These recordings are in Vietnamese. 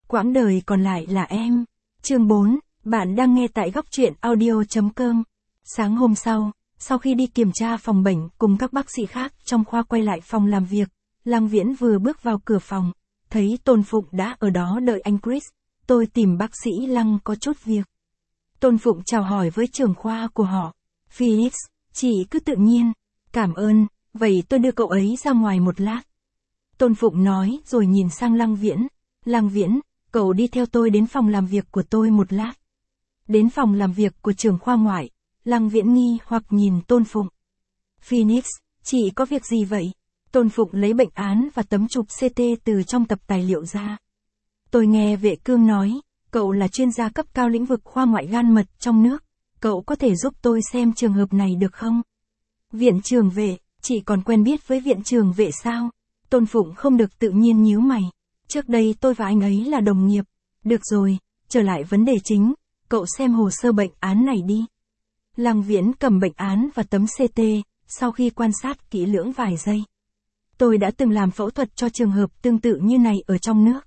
Quãng đời còn lại là em. Chương 4, bạn đang nghe tại góc truyện audio.com. Sáng hôm sau khi đi kiểm tra phòng bệnh cùng các bác sĩ khác trong khoa quay lại phòng làm việc, Lăng Viễn vừa bước vào cửa phòng, thấy Tôn Phụng đã ở đó đợi anh Chris. Tôi tìm bác sĩ Lăng có chút việc. Tôn Phụng chào hỏi với trưởng khoa của họ. Phoenix, chị cứ tự nhiên. Cảm ơn, vậy tôi đưa cậu ấy ra ngoài một lát. Tôn Phụng nói rồi nhìn sang Lăng Viễn. Lăng Viễn, cậu đi theo tôi đến phòng làm việc của tôi một lát. Đến phòng làm việc của trưởng khoa ngoại, Lăng Viễn nghi hoặc nhìn Tôn Phụng. Phoenix, chị có việc gì vậy? Tôn Phụng lấy bệnh án và tấm chụp CT từ trong tập tài liệu ra. Tôi nghe vệ cương nói, cậu là chuyên gia cấp cao lĩnh vực khoa ngoại gan mật trong nước. Cậu có thể giúp tôi xem trường hợp này được không? Viện trưởng vệ, chị còn quen biết với viện trưởng vệ sao? Tôn Phụng không được tự nhiên nhíu mày. Trước đây tôi và anh ấy là đồng nghiệp. Được rồi, trở lại vấn đề chính, cậu xem hồ sơ bệnh án này đi. Lăng Viễn cầm bệnh án và tấm CT, sau khi quan sát kỹ lưỡng vài giây. Tôi đã từng làm phẫu thuật cho trường hợp tương tự như này ở trong nước.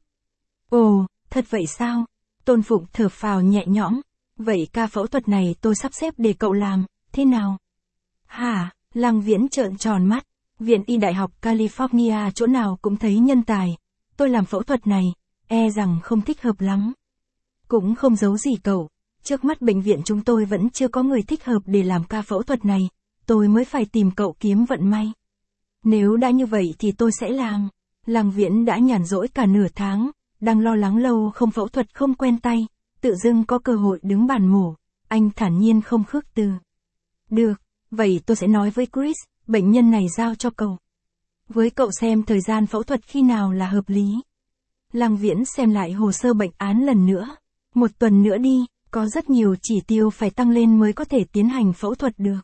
Ồ, thật vậy sao? Tôn Phụng thở phào nhẹ nhõm. Vậy ca phẫu thuật này tôi sắp xếp để cậu làm, thế nào? Hả? Lăng Viễn trợn tròn mắt. Viện Y Đại học California chỗ nào cũng thấy nhân tài. Tôi làm phẫu thuật này, e rằng không thích hợp lắm. Cũng không giấu gì cậu. Trước mắt bệnh viện chúng tôi vẫn chưa có người thích hợp để làm ca phẫu thuật này. Tôi mới phải tìm cậu kiếm vận may. Nếu đã như vậy thì tôi sẽ làm. Lăng Viễn đã nhàn rỗi cả nửa tháng, đang lo lắng lâu không phẫu thuật không quen tay. Tự dưng có cơ hội đứng bàn mổ. Anh thản nhiên không khước từ. Được, vậy tôi sẽ nói với Chris, bệnh nhân này giao cho cậu. Với cậu xem thời gian phẫu thuật khi nào là hợp lý. Lăng Viễn xem lại hồ sơ bệnh án lần nữa. 1 tuần nữa đi, có rất nhiều chỉ tiêu phải tăng lên mới có thể tiến hành phẫu thuật được.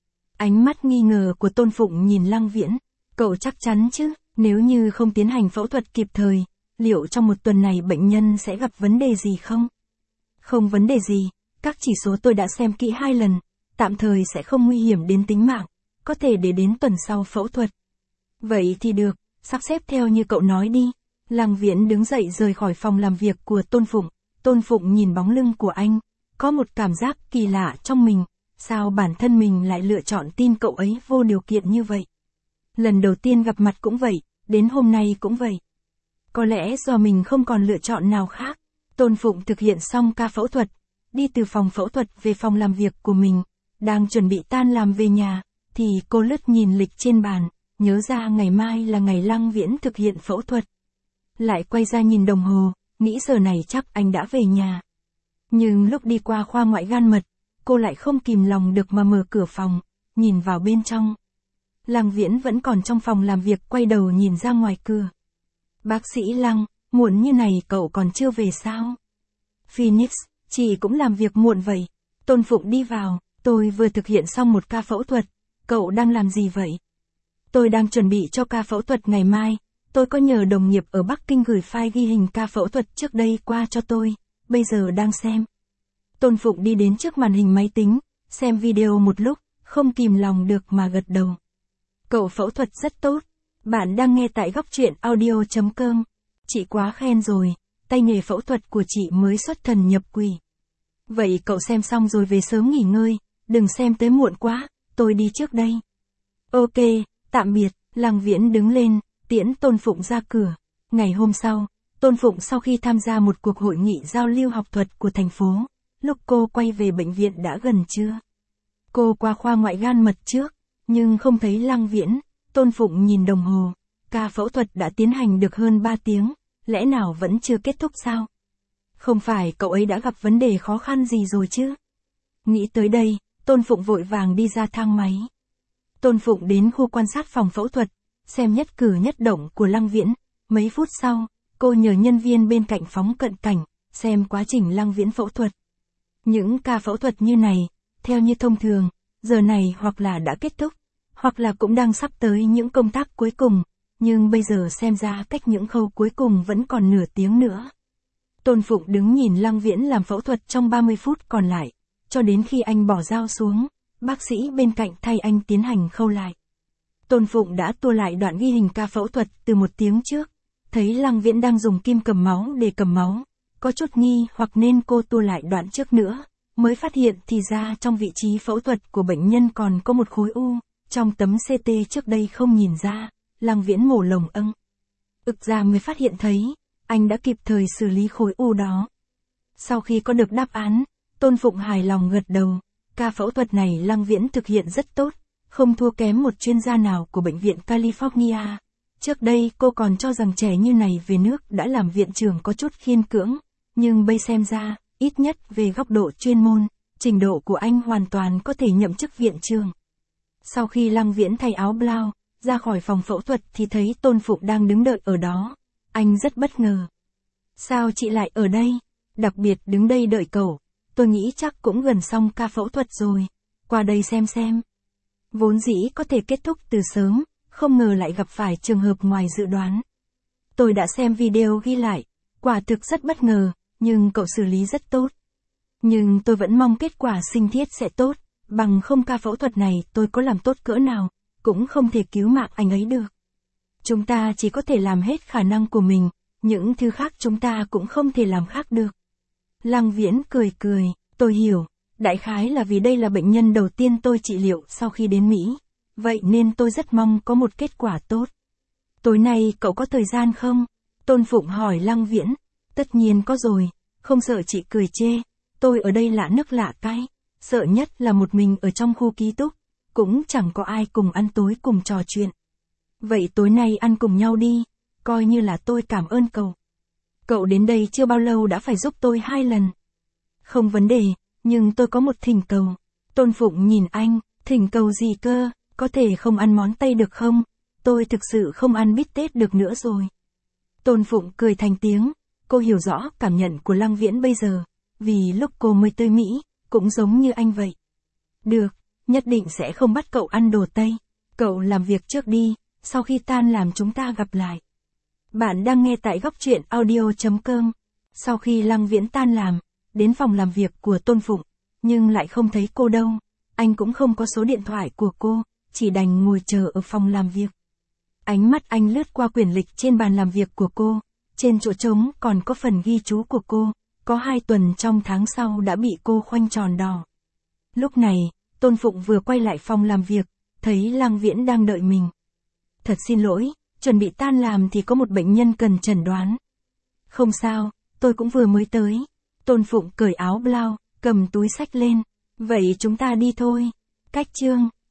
Ánh mắt nghi ngờ của Tôn Phụng nhìn Lăng Viễn. Cậu chắc chắn chứ, nếu như không tiến hành phẫu thuật kịp thời, liệu trong 1 tuần này bệnh nhân sẽ gặp vấn đề gì không? Không vấn đề gì, các chỉ số tôi đã xem kỹ 2 lần, tạm thời sẽ không nguy hiểm đến tính mạng, có thể để đến tuần sau phẫu thuật. Vậy thì được, sắp xếp theo như cậu nói đi. Lăng Viễn đứng dậy rời khỏi phòng làm việc của Tôn Phụng. Tôn Phụng nhìn bóng lưng của anh, có một cảm giác kỳ lạ trong mình, sao bản thân mình lại lựa chọn tin cậu ấy vô điều kiện như vậy. Lần đầu tiên gặp mặt cũng vậy, đến hôm nay cũng vậy. Có lẽ do mình không còn lựa chọn nào khác. Tôn Phụng thực hiện xong ca phẫu thuật, đi từ phòng phẫu thuật về phòng làm việc của mình, đang chuẩn bị tan làm về nhà, thì cô lướt nhìn lịch trên bàn, nhớ ra ngày mai là ngày Lăng Viễn thực hiện phẫu thuật. Lại quay ra nhìn đồng hồ, nghĩ giờ này chắc anh đã về nhà. Nhưng lúc đi qua khoa ngoại gan mật, cô lại không kìm lòng được mà mở cửa phòng, nhìn vào bên trong. Lăng Viễn vẫn còn trong phòng làm việc quay đầu nhìn ra ngoài cửa. Bác sĩ Lăng, muộn như này cậu còn chưa về sao? Phoenix, chị cũng làm việc muộn vậy. Tôn Phụng đi vào, tôi vừa thực hiện xong một ca phẫu thuật, cậu đang làm gì vậy? Tôi đang chuẩn bị cho ca phẫu thuật ngày mai, tôi có nhờ đồng nghiệp ở Bắc Kinh gửi file ghi hình ca phẫu thuật trước đây qua cho tôi, bây giờ đang xem. Tôn Phụng đi đến trước màn hình máy tính, xem video một lúc, không kìm lòng được mà gật đầu. Cậu phẫu thuật rất tốt, bạn đang nghe tại góc truyện audio.com. Chị quá khen rồi, tay nghề phẫu thuật của chị mới xuất thần nhập quỷ. Vậy cậu xem xong rồi về sớm nghỉ ngơi, đừng xem tới muộn quá, tôi đi trước đây. Ok, tạm biệt. Lăng Viễn đứng lên, tiễn Tôn Phụng ra cửa. Ngày hôm sau, Tôn Phụng sau khi tham gia một cuộc hội nghị giao lưu học thuật của thành phố, lúc cô quay về bệnh viện đã gần trưa. Cô qua khoa ngoại gan mật trước, nhưng không thấy Lăng Viễn. Tôn Phụng nhìn đồng hồ, ca phẫu thuật đã tiến hành được hơn 3 tiếng, lẽ nào vẫn chưa kết thúc sao? Không phải cậu ấy đã gặp vấn đề khó khăn gì rồi chứ? Nghĩ tới đây, Tôn Phụng vội vàng đi ra thang máy. Tôn Phụng đến khu quan sát phòng phẫu thuật, xem nhất cử nhất động của Lăng Viễn. Mấy phút sau, cô nhờ nhân viên bên cạnh phóng cận cảnh, xem quá trình Lăng Viễn phẫu thuật. Những ca phẫu thuật như này, theo như thông thường, giờ này hoặc là đã kết thúc, hoặc là cũng đang sắp tới những công tác cuối cùng, nhưng bây giờ xem ra cách những khâu cuối cùng vẫn còn nửa tiếng nữa. Tôn Phụng đứng nhìn Lăng Viễn làm phẫu thuật trong 30 phút còn lại, cho đến khi anh bỏ dao xuống, bác sĩ bên cạnh thay anh tiến hành khâu lại. Tôn Phụng đã tua lại đoạn ghi hình ca phẫu thuật từ 1 tiếng trước, thấy Lăng Viễn đang dùng kim cầm máu để cầm máu, Có chút nghi hoặc nên cô tua lại đoạn trước nữa, mới phát hiện thì ra trong vị trí phẫu thuật của bệnh nhân còn có một khối u, trong tấm CT trước đây không nhìn ra, Lăng Viễn mổ lồng âng. Ực ra mới phát hiện thấy, anh đã kịp thời xử lý khối u đó. Sau khi có được đáp án, Tôn Phụng hài lòng gật đầu, ca phẫu thuật này Lăng Viễn thực hiện rất tốt, không thua kém một chuyên gia nào của bệnh viện California. Trước đây cô còn cho rằng trẻ như này về nước đã làm viện trưởng có chút khiên cưỡng, nhưng bây xem ra, ít nhất về góc độ chuyên môn, trình độ của anh hoàn toàn có thể nhậm chức viện trưởng. Sau khi Lăng Viễn thay áo blau, ra khỏi phòng phẫu thuật thì thấy Tôn Phụng đang đứng đợi ở đó. Anh rất bất ngờ. Sao chị lại ở đây? Đặc biệt đứng đây đợi cậu. Tôi nghĩ chắc cũng gần xong ca phẫu thuật rồi. Qua đây xem. Vốn dĩ có thể kết thúc từ sớm, không ngờ lại gặp phải trường hợp ngoài dự đoán. Tôi đã xem video ghi lại, quả thực rất bất ngờ, nhưng cậu xử lý rất tốt. Nhưng tôi vẫn mong kết quả sinh thiết sẽ tốt, bằng không ca phẫu thuật này tôi có làm tốt cỡ nào, cũng không thể cứu mạng anh ấy được. Chúng ta chỉ có thể làm hết khả năng của mình, những thứ khác chúng ta cũng không thể làm khác được. Lăng Viễn cười, tôi hiểu, đại khái là vì đây là bệnh nhân đầu tiên tôi trị liệu sau khi đến Mỹ, vậy nên tôi rất mong có một kết quả tốt. Tối nay cậu có thời gian không? Tôn Phụng hỏi Lăng Viễn. Tất nhiên có rồi, không sợ chị cười chê, tôi ở đây lạ nước lạ cái, sợ nhất là một mình ở trong khu ký túc, cũng chẳng có ai cùng ăn tối cùng trò chuyện. Vậy tối nay ăn cùng nhau đi, coi như là tôi cảm ơn cậu. Cậu đến đây chưa bao lâu đã phải giúp tôi 2 lần. Không vấn đề, nhưng tôi có một thỉnh cầu. Tôn Phụng nhìn anh, thỉnh cầu gì cơ, có thể không ăn món Tây được không? Tôi thực sự không ăn bít tết được nữa rồi. Tôn Phụng cười thành tiếng, cô hiểu rõ cảm nhận của Lăng Viễn bây giờ, vì lúc cô mới tới Mỹ, cũng giống như anh vậy. Được, nhất định sẽ không bắt cậu ăn đồ Tây. Cậu làm việc trước đi, sau khi tan làm chúng ta gặp lại. Bạn đang nghe tại góc truyện audio.com. Sau khi Lăng Viễn tan làm, đến phòng làm việc của Tôn Phụng, nhưng lại không thấy cô đâu. Anh cũng không có số điện thoại của cô, chỉ đành ngồi chờ ở phòng làm việc. Ánh mắt anh lướt qua quyển lịch trên bàn làm việc của cô, trên chỗ trống còn có phần ghi chú của cô, có 2 tuần trong tháng sau đã bị cô khoanh tròn đỏ. Lúc này, Tôn Phụng vừa quay lại phòng làm việc, thấy Lăng Viễn đang đợi mình. Thật xin lỗi, chuẩn bị tan làm thì có một bệnh nhân cần chẩn đoán. Không sao, tôi cũng vừa mới tới. Tôn Phụng cởi áo blau, cầm túi xách lên. Vậy chúng ta đi thôi. Cách chương